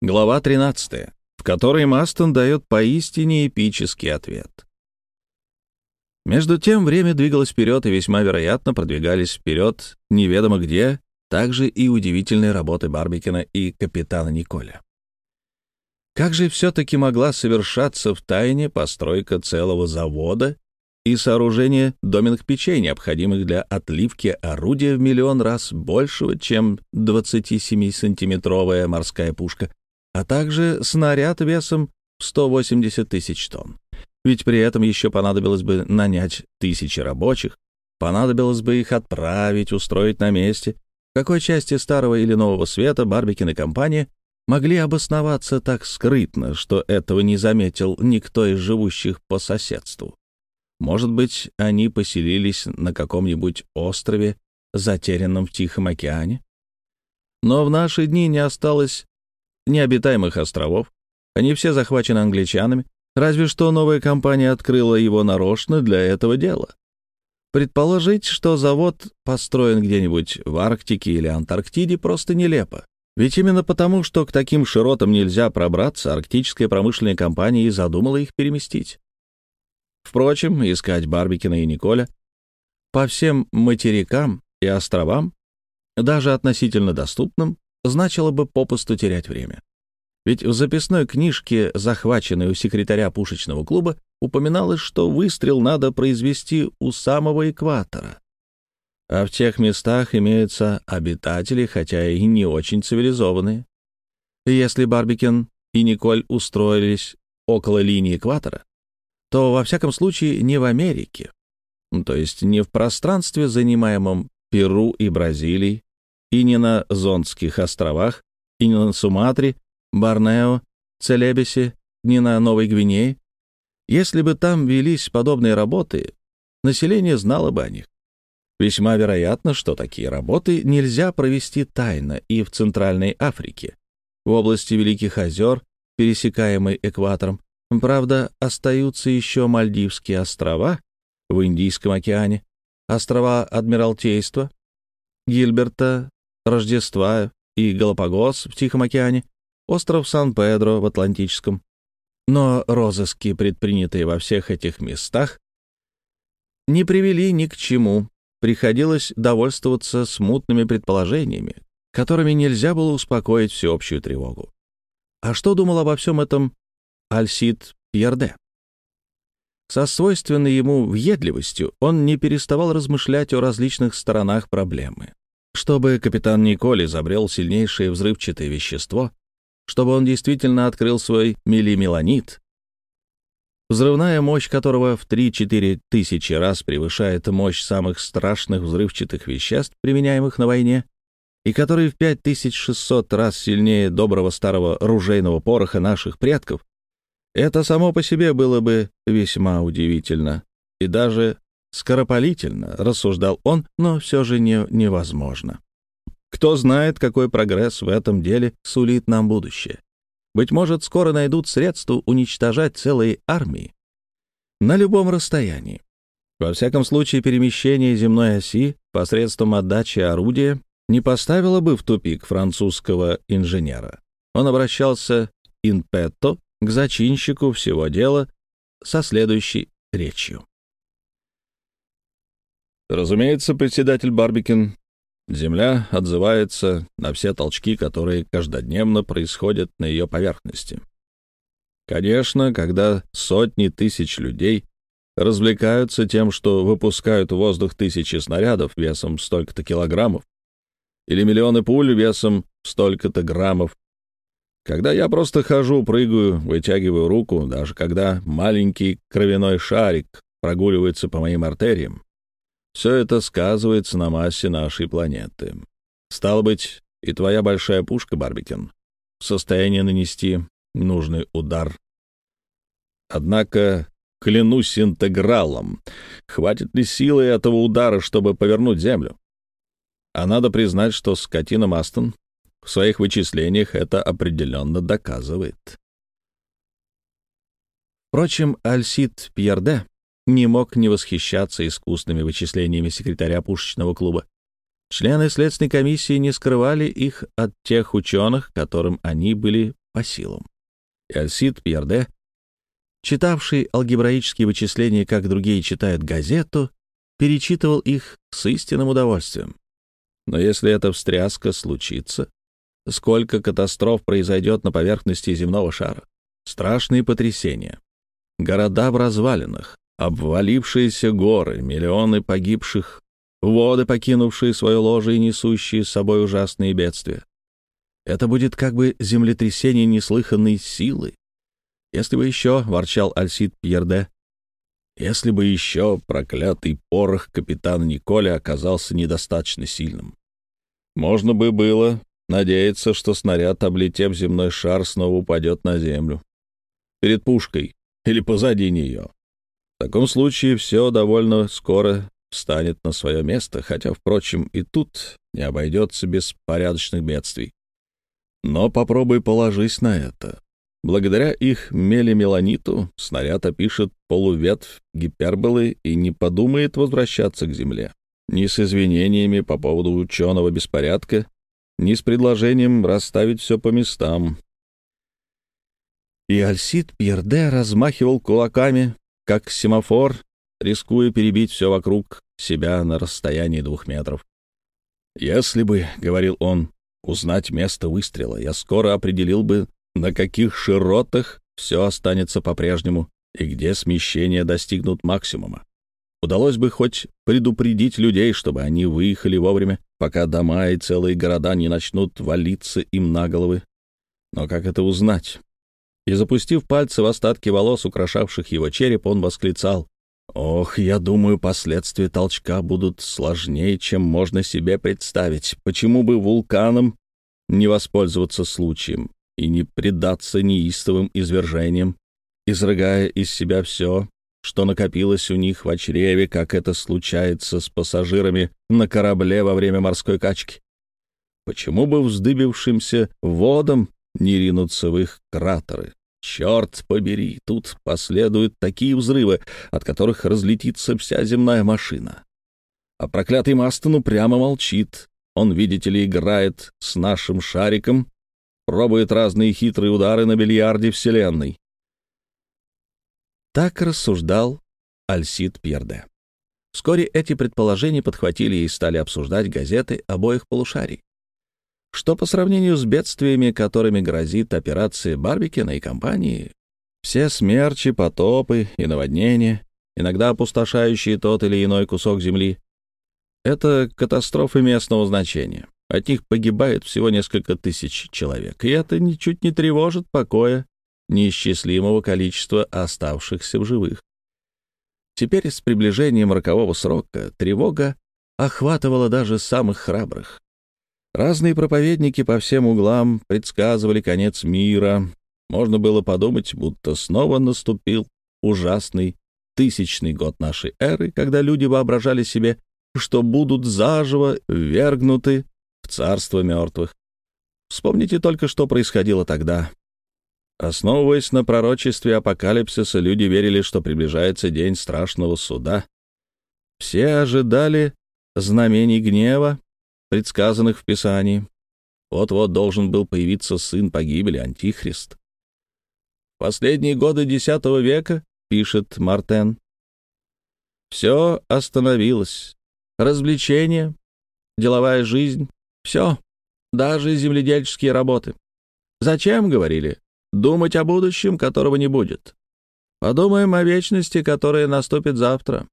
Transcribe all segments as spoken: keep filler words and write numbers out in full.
Глава тринадцатая, в которой Мастон дает поистине эпический ответ. Между тем время двигалось вперед, и весьма вероятно продвигались вперед неведомо где, также и удивительные работы Барбикена и капитана Николя. Как же все-таки могла совершаться в тайне постройка целого завода и сооружение доменных печей, необходимых для отливки орудия в миллион раз большего, чем двадцатисемисантиметровая морская пушка, а также снаряд весом в сто восемьдесят тысяч тонн? Ведь при этом еще понадобилось бы нанять тысячи рабочих, понадобилось бы их отправить, устроить на месте. В какой части Старого или Нового Света Барбикен и компания могли обосноваться так скрытно, что этого не заметил никто из живущих по соседству? Может быть, они поселились на каком-нибудь острове, затерянном в Тихом океане? Но в наши дни не осталось необитаемых островов, они все захвачены англичанами, разве что новая компания открыла его нарочно для этого дела. Предположить, что завод построен где-нибудь в Арктике или Антарктиде, просто нелепо. Ведь именно потому, что к таким широтам нельзя пробраться, арктическая промышленная компания и задумала их переместить. Впрочем, искать Барбикена и Николя по всем материкам и островам, даже относительно доступным, значило бы попусту терять время. Ведь в записной книжке, захваченной у секретаря пушечного клуба, упоминалось, что выстрел надо произвести у самого экватора. А в тех местах имеются обитатели, хотя и не очень цивилизованные. Если Барбикен и Николь устроились около линии экватора, то, во всяком случае, не в Америке, то есть не в пространстве, занимаемом Перу и Бразилией, и не на Зондских островах, и не на Суматре, Борнео, Целебесе, не на Новой Гвинее. Если бы там велись подобные работы, население знало бы о них. Весьма вероятно, что такие работы нельзя провести тайно и в Центральной Африке, в области Великих озер, пересекаемой экватором. Правда, остаются еще Мальдивские острова в Индийском океане, острова Адмиралтейства, Гильберта, Рождества и Галапагос в Тихом океане, остров Сан-Педро в Атлантическом. Но розыски, предпринятые во всех этих местах, не привели ни к чему. Приходилось довольствоваться смутными предположениями, которыми нельзя было успокоить всеобщую тревогу. А что думал обо всем этом Альсид Пьерде? Со свойственной ему въедливостью он не переставал размышлять о различных сторонах проблемы. Чтобы капитан Николь изобрел сильнейшее взрывчатое вещество, чтобы он действительно открыл свой мелимеланит, взрывная мощь которого в три-четыре тысячи раз превышает мощь самых страшных взрывчатых веществ, применяемых на войне, и который в пять тысяч шестьсот раз сильнее доброго старого ружейного пороха наших предков, это само по себе было бы весьма удивительно и даже скоропалительно, рассуждал он, но все же не, невозможно. Кто знает, какой прогресс в этом деле сулит нам будущее. Быть может, скоро найдут средства уничтожать целые армии на любом расстоянии. Во всяком случае, перемещение земной оси посредством отдачи орудия не поставило бы в тупик французского инженера. Он обращался in petto к зачинщику всего дела со следующей речью. Разумеется, председатель Барбикен, Земля отзывается на все толчки, которые каждодневно происходят на ее поверхности. Конечно, когда сотни тысяч людей развлекаются тем, что выпускают в воздух тысячи снарядов весом столько-то килограммов или миллионы пуль весом столько-то граммов, когда я просто хожу, прыгаю, вытягиваю руку, даже когда маленький кровяной шарик прогуливается по моим артериям, все это сказывается на массе нашей планеты. Стало быть, и твоя большая пушка, Барбикен, в состоянии нанести нужный удар. Однако, клянусь интегралом, хватит ли силы этого удара, чтобы повернуть Землю? А надо признать, что скотина Мастон в своих вычислениях это определенно доказывает. Впрочем, Альсид Пьерде не мог не восхищаться искусными вычислениями секретаря пушечного клуба. Члены следственной комиссии не скрывали их от тех ученых, которым они были по силам. И Альсид Пьерде, читавший алгебраические вычисления, как другие читают газету, перечитывал их с истинным удовольствием. Но если эта встряска случится, сколько катастроф произойдет на поверхности земного шара? Страшные потрясения. Города в развалинах, обвалившиеся горы, миллионы погибших, воды, покинувшие свое ложе и несущие с собой ужасные бедствия. Это будет как бы землетрясение неслыханной силы. Если бы еще, — ворчал Альсид Пьерде, — если бы еще проклятый порох капитана Николя оказался недостаточно сильным. Можно бы было надеяться, что снаряд, облетев земной шар, снова упадет на землю. Перед пушкой или позади нее. В таком случае все довольно скоро встанет на свое место, хотя, впрочем, и тут не обойдется без порядочных бедствий. Но попробуй положись на это. Благодаря их мелемеланиту снаряд опишет полуветвь гиперболы и не подумает возвращаться к Земле. Ни с извинениями по поводу ученого беспорядка, ни с предложением расставить все по местам. И Альсид Пьерде размахивал кулаками, как семафор, рискуя перебить все вокруг себя на расстоянии двух метров. «Если бы, — говорил он, — узнать место выстрела, я скоро определил бы, на каких широтах все останется по-прежнему и где смещения достигнут максимума. Удалось бы хоть предупредить людей, чтобы они выехали вовремя, пока дома и целые города не начнут валиться им на головы. Но как это узнать?» И, запустив пальцы в остатки волос, украшавших его череп, он восклицал: «Ох, я думаю, последствия толчка будут сложнее, чем можно себе представить. Почему бы вулканам не воспользоваться случаем и не предаться неистовым извержениям, изрыгая из себя все, что накопилось у них в чреве, как это случается с пассажирами на корабле во время морской качки? Почему бы вздыбившимся водам не ринуться в их кратеры? Черт побери, тут последуют такие взрывы, от которых разлетится вся земная машина. А проклятый Мастон упрямо молчит. Он, видите ли, играет с нашим шариком, пробует разные хитрые удары на бильярде Вселенной». Так рассуждал Альсид Пьерде. Вскоре эти предположения подхватили и стали обсуждать газеты обоих полушарий. Что по сравнению с бедствиями, которыми грозит операция Барбикена и компании, все смерчи, потопы и наводнения, иногда опустошающие тот или иной кусок земли, это катастрофы местного значения. От них погибает всего несколько тысяч человек, и это ничуть не тревожит покоя неисчислимого количества оставшихся в живых. Теперь с приближением рокового срока тревога охватывала даже самых храбрых. Разные проповедники по всем углам предсказывали конец мира. Можно было подумать, будто снова наступил ужасный тысячный год нашей эры, когда люди воображали себе, что будут заживо ввергнуты в царство мертвых. Вспомните только, что происходило тогда. Основываясь на пророчестве апокалипсиса, люди верили, что приближается день страшного суда. Все ожидали знамений гнева, предсказанных в Писании. Вот-вот должен был появиться сын погибели, Антихрист. В последние годы десятого века, пишет Мартен, все остановилось. Развлечения, деловая жизнь, все, даже земледельческие работы. Зачем, говорили, думать о будущем, которого не будет? Подумаем о вечности, которая наступит завтра.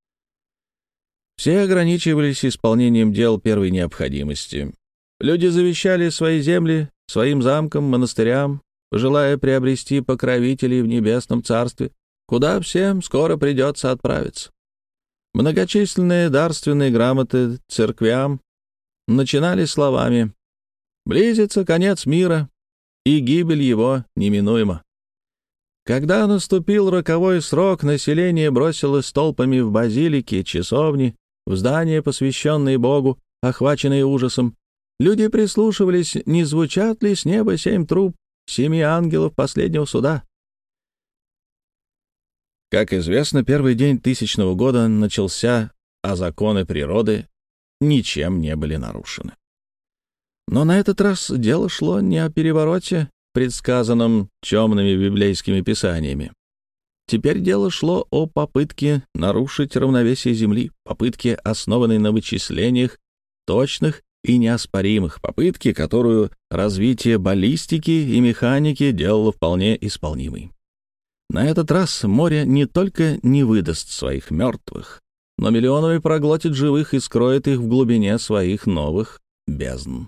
Все ограничивались исполнением дел первой необходимости. Люди завещали свои земли своим замкам, монастырям, желая приобрести покровителей в небесном царстве, куда всем скоро придется отправиться. Многочисленные дарственные грамоты церквям начинали словами: «Близится конец мира, и гибель его неминуема». Когда наступил роковой срок, население бросилось толпами в базилики, часовни, в здания, посвященные Богу, охваченные ужасом. Люди прислушивались, не звучат ли с неба семь труб, семи ангелов последнего суда. Как известно, первый день тысячного года начался, а законы природы ничем не были нарушены. Но на этот раз дело шло не о перевороте предсказанном темными библейскими писаниями. Теперь дело шло о попытке нарушить равновесие Земли, попытке, основанной на вычислениях, точных и неоспоримых, попытке, которую развитие баллистики и механики делало вполне исполнимой. На этот раз море не только не выдаст своих мертвых, но миллионами проглотит живых и скроет их в глубине своих новых бездн.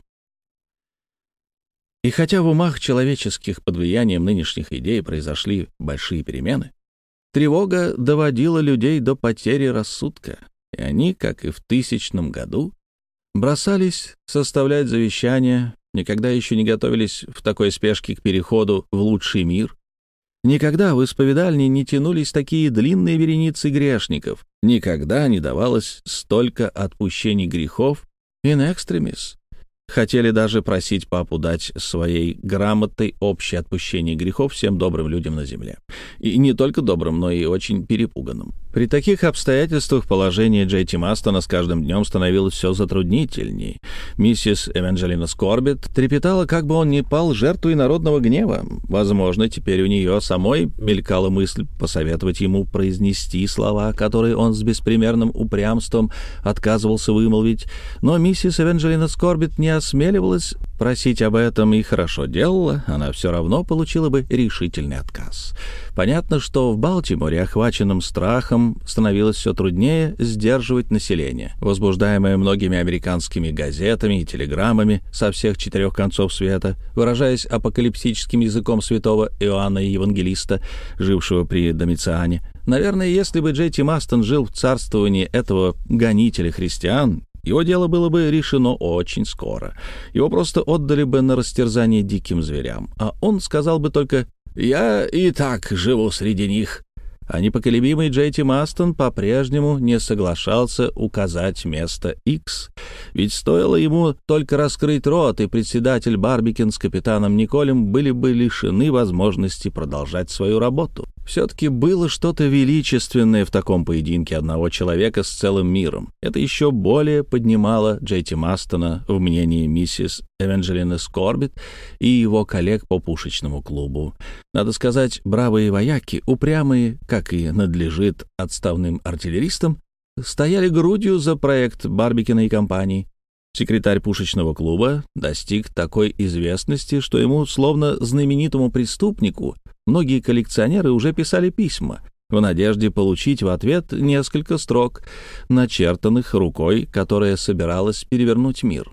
И хотя в умах человеческих под влиянием нынешних идей произошли большие перемены, тревога доводила людей до потери рассудка, и они, как и в тысячном году, бросались составлять завещания, никогда еще не готовились в такой спешке к переходу в лучший мир. Никогда в исповедальне не тянулись такие длинные вереницы грешников, никогда не давалось столько отпущений грехов in extremis. Хотели даже просить папу дать своей грамотой общее отпущение грехов всем добрым людям на земле. И не только добрым, но и очень перепуганным. При таких обстоятельствах положение Джей Ти Мастона с каждым днем становилось все затруднительней. Миссис Эванджелина Скорбит трепетала, как бы он ни пал жертвой народного гнева. Возможно, теперь у нее самой мелькала мысль посоветовать ему произнести слова, которые он с беспримерным упрямством отказывался вымолвить. Но миссис Эванджелина Скорбит не осмеливалась просить об этом и хорошо делала, она все равно получила бы решительный отказ. Понятно, что в Балтиморе, охваченном страхом, становилось все труднее сдерживать население, возбуждаемое многими американскими газетами и телеграммами со всех четырех концов света, выражаясь апокалиптическим языком святого Иоанна Евангелиста, жившего при Домициане. Наверное, если бы Джей Ти Мастон жил в царствовании этого гонителя христиан, его дело было бы решено очень скоро. Его просто отдали бы на растерзание диким зверям, а он сказал бы только «Я и так живу среди них». А непоколебимый Джей Ти Мастон по-прежнему не соглашался указать место X, ведь стоило ему только раскрыть рот, и председатель Барбикен с капитаном Николем были бы лишены возможности продолжать свою работу. Все-таки было что-то величественное в таком поединке одного человека с целым миром. Это еще более поднимало Джей Ти Мастона в мнении миссис Эванджелины Скорбит и его коллег по пушечному клубу. Надо сказать, бравые вояки, упрямые, как и надлежит отставным артиллеристам, стояли грудью за проект Барбикена и компании. Секретарь пушечного клуба достиг такой известности, что ему, словно знаменитому преступнику, многие коллекционеры уже писали письма в надежде получить в ответ несколько строк, начертанных рукой, которая собиралась перевернуть мир.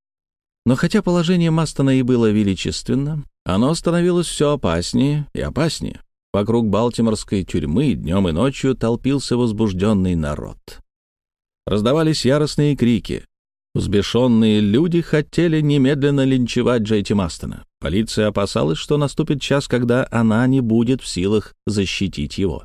Но хотя положение Мастона и было величественно, оно становилось все опаснее и опаснее. Вокруг балтиморской тюрьмы днем и ночью толпился возбужденный народ. Раздавались яростные крики. Взбешенные люди хотели немедленно линчевать Джей Ти Мастона. Полиция опасалась, что наступит час, когда она не будет в силах защитить его.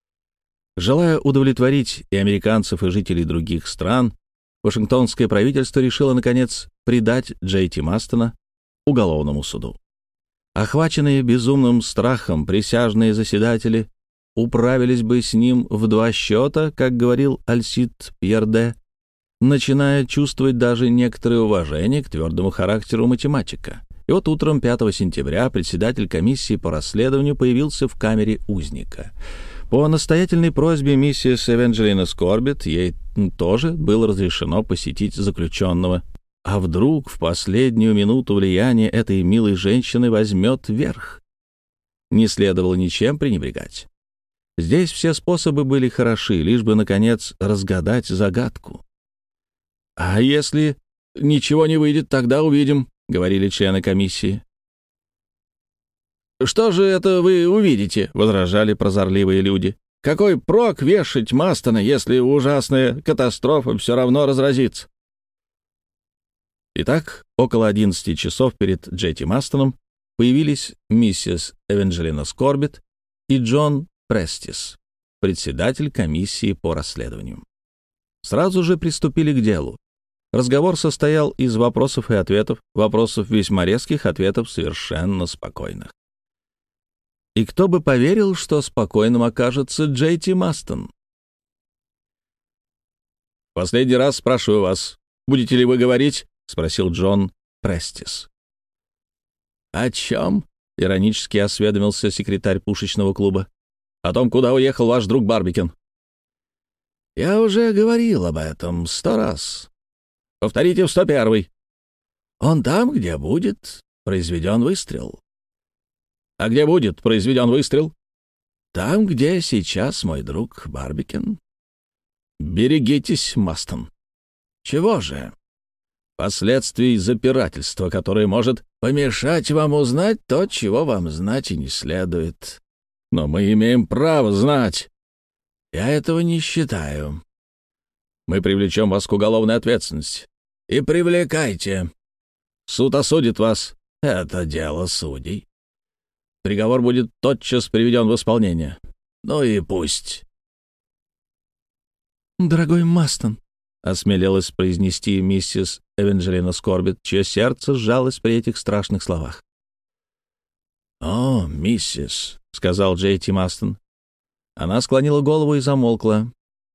Желая удовлетворить и американцев, и жителей других стран, Вашингтонское правительство решило, наконец, предать Джей Ти Мастона уголовному суду. Охваченные безумным страхом присяжные заседатели управились бы с ним в два счета, как говорил Альсид Пьерде, начиная чувствовать даже некоторое уважение к твердому характеру математика. И вот утром пятого сентября председатель комиссии по расследованию появился в камере узника. По настоятельной просьбе миссис Эванджелина Скорбит ей тоже было разрешено посетить заключенного. А вдруг в последнюю минуту влияние этой милой женщины возьмет верх? Не следовало ничем пренебрегать. Здесь все способы были хороши, лишь бы, наконец, разгадать загадку. «А если ничего не выйдет, тогда увидим», — говорили члены комиссии. «Что же это вы увидите?» — возражали прозорливые люди. «Какой прок вешать Мастона, если ужасная катастрофа все равно разразится?» Итак, около одиннадцати часов перед Джей Ти Мастоном появились миссис Эванджелина Скорбит и Джон Престис, председатель комиссии по расследованию. Сразу же приступили к делу. Разговор состоял из вопросов и ответов, вопросов весьма резких, ответов совершенно спокойных. И кто бы поверил, что спокойным окажется Джей Ти Мастон? «Последний раз спрашиваю вас, будете ли вы говорить?» — спросил Джон Престис. «О чем?» — иронически осведомился секретарь пушечного клуба. «О том, куда уехал ваш друг Барбикен». «Я уже говорил об этом сто раз». «Повторите в сто первый». «Он там, где будет произведен выстрел». «А где будет произведен выстрел?» «Там, где сейчас мой друг Барбикен». «Берегитесь, Мастон». «Чего же?» «Последствий запирательства, которое может помешать вам узнать то, чего вам знать и не следует». «Но мы имеем право знать». «Я этого не считаю». «Мы привлечем вас к уголовной ответственности». «И привлекайте». «Суд осудит вас». «Это дело судей». «Приговор будет тотчас приведен в исполнение». «Ну и пусть». «Дорогой Мастон», — осмелилась произнести миссис Эванжелина Скорбит, чье сердце сжалось при этих страшных словах. «О, миссис», — сказал Джей Ти Мастон. Она склонила голову и замолкла.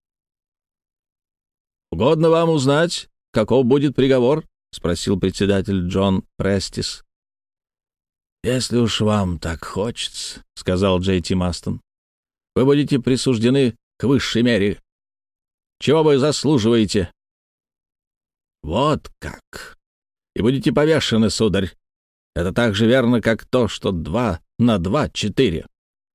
«Угодно вам узнать, каков будет приговор?» — спросил председатель Джон Престис. «Если уж вам так хочется», — сказал Джей Ти Мастон, — «вы будете присуждены к высшей мере. Чего вы заслуживаете?» «Вот как. И будете повешены, сударь. Это так же верно, как то, что два на два — четыре».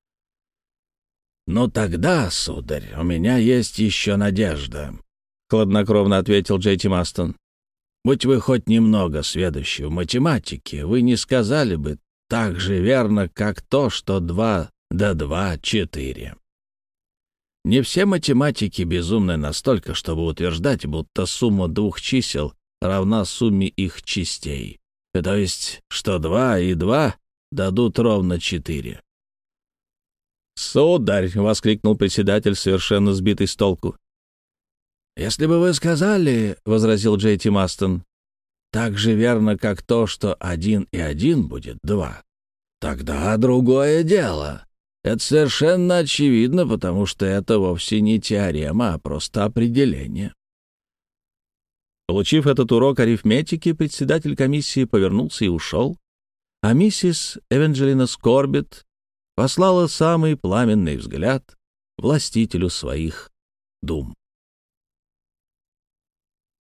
«Ну тогда, сударь, у меня есть еще надежда», — хладнокровно ответил Джей Ти Мастон. «Будь вы хоть немного сведущи в математике, вы не сказали бы так же верно, как то, что два да два — четыре. Не все математики безумны настолько, чтобы утверждать, будто сумма двух чисел равна сумме их частей, то есть, что два и два дадут ровно четыре. «Сударь!» — воскликнул председатель, совершенно сбитый с толку. «Если бы вы сказали, — возразил Джей Ти Мастон, — так же верно, как то, что один и один будет два, тогда другое дело. Это совершенно очевидно, потому что это вовсе не теорема, а просто определение». Получив этот урок арифметики, председатель комиссии повернулся и ушел, а миссис Эванжелина Скорбит послала самый пламенный взгляд властителю своих дум.